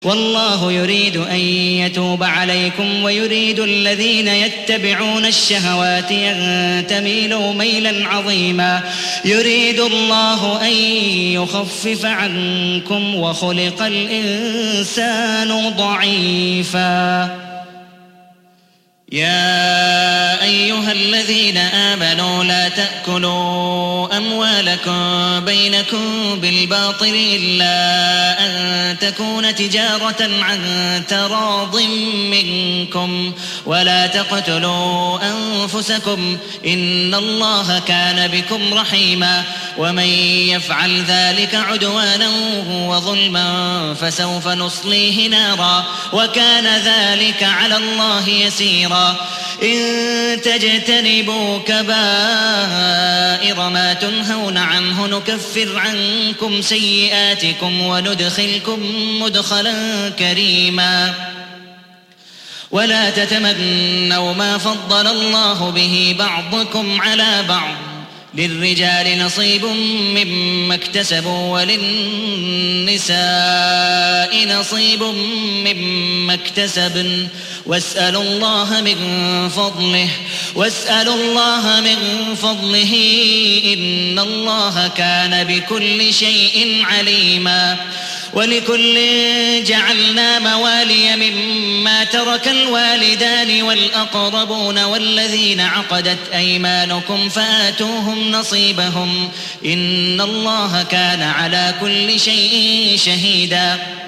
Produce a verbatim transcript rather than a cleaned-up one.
والله يريد أن يتوب عليكم ويريد الذين يتبعون الشهوات أن تميلوا ميلا عظيما. يريد الله أن يخفف عنكم وخلق الإنسان ضعيفا. يا أيها الذين آمنوا لا تأكلوا أموالكم بينكم بالباطل إلا أن تكون تجارة عن تراض منكم ولا تقتلوا أنفسكم إن الله كان بكم رحيما. ومن يفعل ذلك عدوانا وظلما فسوف نصليه نارا وكان ذلك على الله يسيرا. إن تجتنبوا كبائر ما تنهون عنه نكفر عنكم سيئاتكم وندخلكم مدخلا كريما. ولا تتمنوا ما فضل الله به بعضكم على بعض للرجال نصيب مما اكتسبوا وللنساء نصيب مما اكتسبن واسألوا الله من فضله واسألوا الله من فضله إن الله كان بكل شيء عليما. ولكل جعلنا موالي مما ترك الوالدان والأقربون والذين عقدت أيمانكم فآتوهم نصيبهم إن الله كان على كل شيء شهيدا.